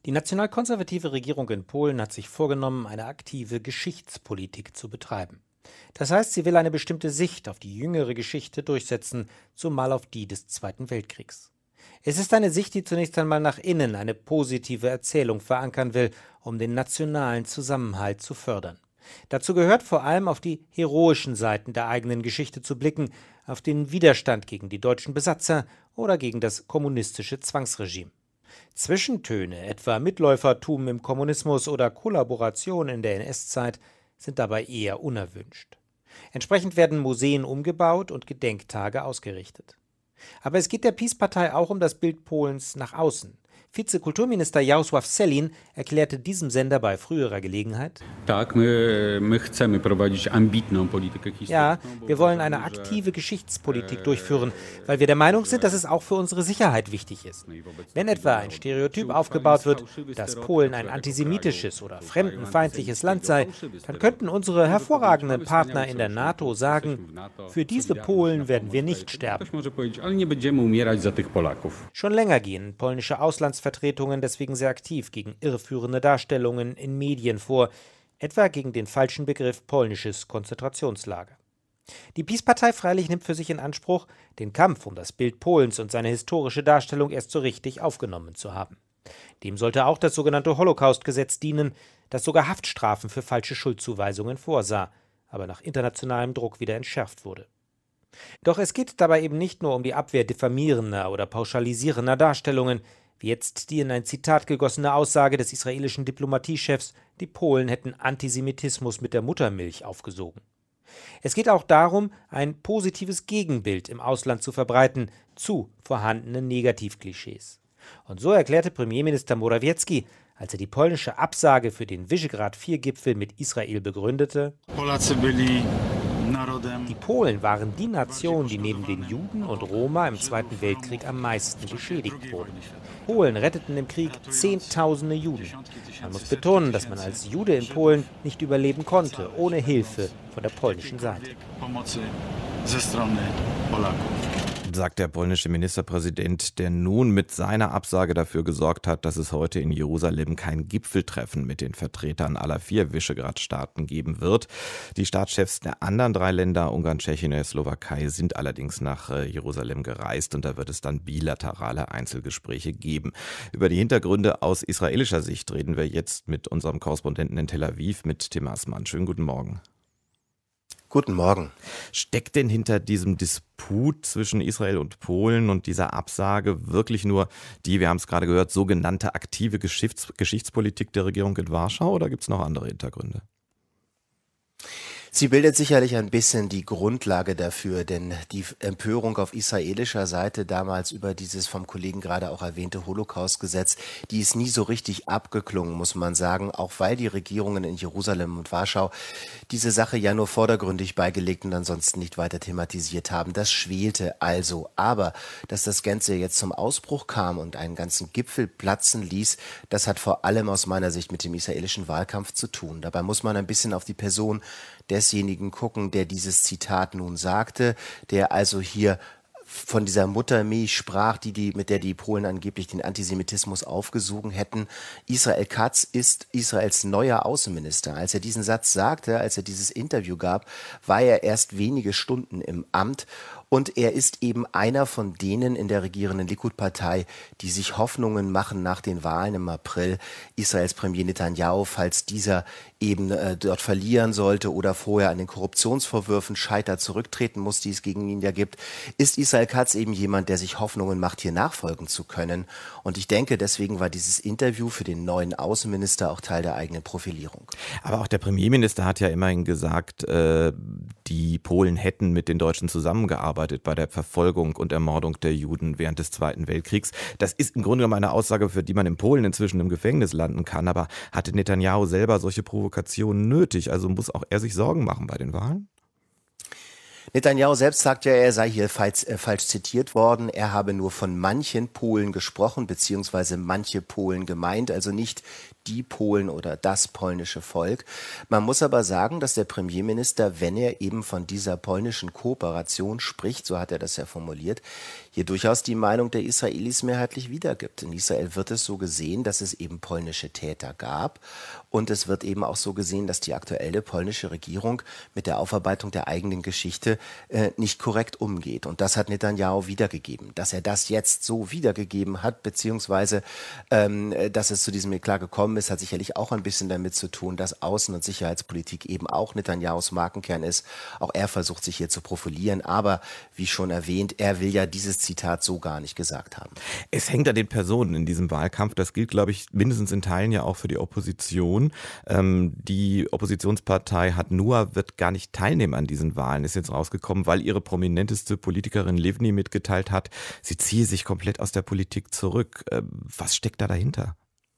Die nationalkonservative Regierung in Polen hat sich vorgenommen, eine aktive Geschichtspolitik zu betreiben. Das heißt, sie will eine bestimmte Sicht auf die jüngere Geschichte durchsetzen, zumal auf die des Zweiten Weltkriegs. Es ist eine Sicht, die zunächst einmal nach innen eine positive Erzählung verankern will, um den nationalen Zusammenhalt zu fördern. Dazu gehört vor allem, auf die heroischen Seiten der eigenen Geschichte zu blicken, auf den Widerstand gegen die deutschen Besatzer oder gegen das kommunistische Zwangsregime. Zwischentöne, etwa Mitläufertum im Kommunismus oder Kollaboration in der NS-Zeit, sind dabei eher unerwünscht. Entsprechend werden Museen umgebaut und Gedenktage ausgerichtet. Aber es geht der PiS-Partei auch um das Bild Polens nach außen. Vizekulturminister Jarosław Sellin erklärte diesem Sender bei früherer Gelegenheit: Ja, wir wollen eine aktive Geschichtspolitik durchführen, weil wir der Meinung sind, dass es auch für unsere Sicherheit wichtig ist. Wenn etwa ein Stereotyp aufgebaut wird, dass Polen ein antisemitisches oder fremdenfeindliches Land sei, dann könnten unsere hervorragenden Partner in der NATO sagen, für diese Polen werden wir nicht sterben. Schon länger gehen polnische Auslandsvertretungen deswegen sehr aktiv gegen irreführende Darstellungen in Medien vor, etwa gegen den falschen Begriff polnisches Konzentrationslager. Die PiS-Partei freilich nimmt für sich in Anspruch, den Kampf um das Bild Polens und seine historische Darstellung erst so richtig aufgenommen zu haben. Dem sollte auch das sogenannte Holocaust-Gesetz dienen, das sogar Haftstrafen für falsche Schuldzuweisungen vorsah, aber nach internationalem Druck wieder entschärft wurde. Doch es geht dabei eben nicht nur um die Abwehr diffamierender oder pauschalisierender Darstellungen, wie jetzt die in ein Zitat gegossene Aussage des israelischen Diplomatiechefs, die Polen hätten Antisemitismus mit der Muttermilch aufgesogen. Es geht auch darum, ein positives Gegenbild im Ausland zu verbreiten zu vorhandenen Negativklischees. Und so erklärte Premierminister Morawiecki, als er die polnische Absage für den Visegrad-IV-Gipfel mit Israel begründete: Die Polen waren die Nation, die neben den Juden und Roma im Zweiten Weltkrieg am meisten geschädigt wurde. Polen retteten im Krieg Zehntausende Juden. Man muss betonen, dass man als Jude in Polen nicht überleben konnte, ohne Hilfe von der polnischen Seite. Sagt der polnische Ministerpräsident, der nun mit seiner Absage dafür gesorgt hat, dass es heute in Jerusalem kein Gipfeltreffen mit den Vertretern aller 4 Visegrad-Staaten geben wird. Die Staatschefs der anderen 3 Länder, Ungarn, Tschechien und Slowakei, sind allerdings nach Jerusalem gereist und da wird es dann bilaterale Einzelgespräche geben. Über die Hintergründe aus israelischer Sicht reden wir jetzt mit unserem Korrespondenten in Tel Aviv, mit Tim Assmann. Schönen guten Morgen. Guten Morgen. Steckt denn hinter diesem Disput zwischen Israel und Polen und dieser Absage wirklich nur die, wir haben es gerade gehört, sogenannte aktive Geschichtspolitik der Regierung in Warschau oder gibt es noch andere Hintergründe? Sie bildet sicherlich ein bisschen die Grundlage dafür, denn die Empörung auf israelischer Seite damals über dieses vom Kollegen gerade auch erwähnte Holocaust-Gesetz, die ist nie so richtig abgeklungen, muss man sagen, auch weil die Regierungen in Jerusalem und Warschau diese Sache ja nur vordergründig beigelegt und ansonsten nicht weiter thematisiert haben. Das schwelte also. Aber dass das Ganze jetzt zum Ausbruch kam und einen ganzen Gipfel platzen ließ, das hat vor allem aus meiner Sicht mit dem israelischen Wahlkampf zu tun. Dabei muss man ein bisschen auf die Person desjenigen gucken, der dieses Zitat nun sagte, der also hier von dieser Muttermilch sprach, mit der die Polen angeblich den Antisemitismus aufgesogen hätten. Israel Katz ist Israels neuer Außenminister. Als er diesen Satz sagte, als er dieses Interview gab, war er erst wenige Stunden im Amt. Und er ist eben einer von denen in der regierenden Likud-Partei, die sich Hoffnungen machen nach den Wahlen im April, Israels Premier Netanyahu, falls dieser eben dort verlieren sollte oder vorher an den Korruptionsvorwürfen scheitert, zurücktreten muss, die es gegen ihn ja gibt, ist Israel Katz eben jemand, der sich Hoffnungen macht, hier nachfolgen zu können. Und ich denke, deswegen war dieses Interview für den neuen Außenminister auch Teil der eigenen Profilierung. Aber auch der Premierminister hat ja immerhin gesagt, die Polen hätten mit den Deutschen zusammengearbeitet bei der Verfolgung und Ermordung der Juden während des Zweiten Weltkriegs. Das ist im Grunde genommen eine Aussage, für die man in Polen inzwischen im Gefängnis landen kann. Aber hatte Netanyahu selber solche Provokationen nötig? Also muss auch er sich Sorgen machen bei den Wahlen? Netanjahu selbst sagt ja, er sei hier falsch zitiert worden. Er habe nur von manchen Polen gesprochen, beziehungsweise manche Polen gemeint, also nicht die Polen oder das polnische Volk. Man muss aber sagen, dass der Premierminister, wenn er eben von dieser polnischen Kooperation spricht, so hat er das ja formuliert, hier durchaus die Meinung der Israelis mehrheitlich wiedergibt. In Israel wird es so gesehen, dass es eben polnische Täter gab, und es wird eben auch so gesehen, dass die aktuelle polnische Regierung mit der Aufarbeitung der eigenen Geschichte nicht korrekt umgeht. Und das hat Netanjahu wiedergegeben. Dass er das jetzt so wiedergegeben hat, beziehungsweise dass es zu diesem Eklat gekommen ist, hat sicherlich auch ein bisschen damit zu tun, dass Außen- und Sicherheitspolitik eben auch Netanyahus Markenkern ist. Auch er versucht, sich hier zu profilieren. Aber wie schon erwähnt, er will ja dieses Zitat so gar nicht gesagt haben. Es hängt an den Personen in diesem Wahlkampf. Das gilt, glaube ich, mindestens in Teilen ja auch für die Opposition. Die Oppositionspartei Hat-Nua wird gar nicht teilnehmen an diesen Wahlen, ist jetzt rausgekommen, weil ihre prominenteste Politikerin Livni mitgeteilt hat, sie ziehe sich komplett aus der Politik zurück. Was steckt da dahinter?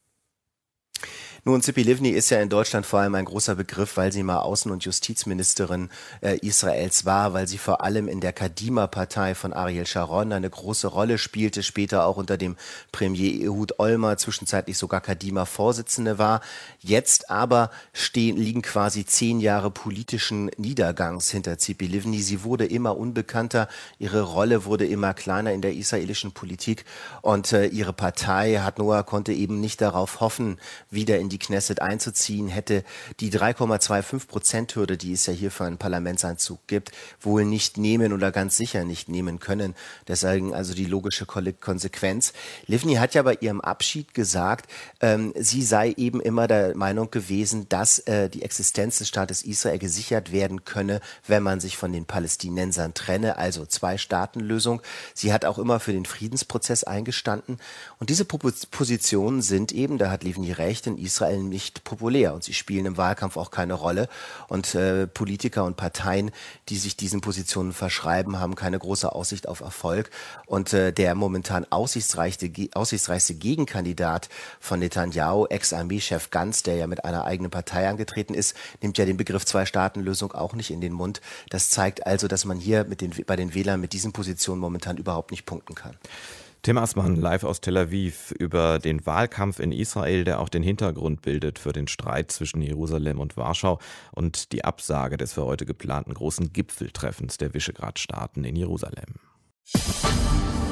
Nun, Tzipi Livni ist ja in Deutschland vor allem ein großer Begriff, weil sie mal Außen- und Justizministerin Israels war, weil sie vor allem in der Kadima-Partei von Ariel Sharon eine große Rolle spielte, später auch unter dem Premier Ehud Olmert, zwischenzeitlich sogar Kadima-Vorsitzende war. Jetzt aber liegen quasi 10 Jahre politischen Niedergangs hinter Tzipi Livni. Sie wurde immer unbekannter, ihre Rolle wurde immer kleiner in der israelischen Politik, und ihre Partei Hat-Noah konnte eben nicht darauf hoffen, wieder in die Knesset einzuziehen, hätte die 3,25%-Hürde, die es ja hier für einen Parlamentseinzug gibt, wohl nicht nehmen oder ganz sicher nicht nehmen können. Deswegen also die logische Konsequenz. Livni hat ja bei ihrem Abschied gesagt, sie sei eben immer der Meinung gewesen, dass die Existenz des Staates Israel gesichert werden könne, wenn man sich von den Palästinensern trenne, also Zwei-Staaten-Lösung. Sie hat auch immer für den Friedensprozess eingestanden, und diese Positionen sind eben, da hat Livni recht, in Israel nicht populär, und sie spielen im Wahlkampf auch keine Rolle, und Politiker und Parteien, die sich diesen Positionen verschreiben, haben keine große Aussicht auf Erfolg, und der momentan aussichtsreichste Gegenkandidat von Netanyahu, Ex-Armeechef Gantz, der ja mit einer eigenen Partei angetreten ist, nimmt ja den Begriff Zwei-Staaten-Lösung auch nicht in den Mund. Das zeigt also, dass man hier bei den Wählern mit diesen Positionen momentan überhaupt nicht punkten kann. Tim Assmann, live aus Tel Aviv, über den Wahlkampf in Israel, der auch den Hintergrund bildet für den Streit zwischen Jerusalem und Warschau und die Absage des für heute geplanten großen Gipfeltreffens der Visegrad-Staaten in Jerusalem.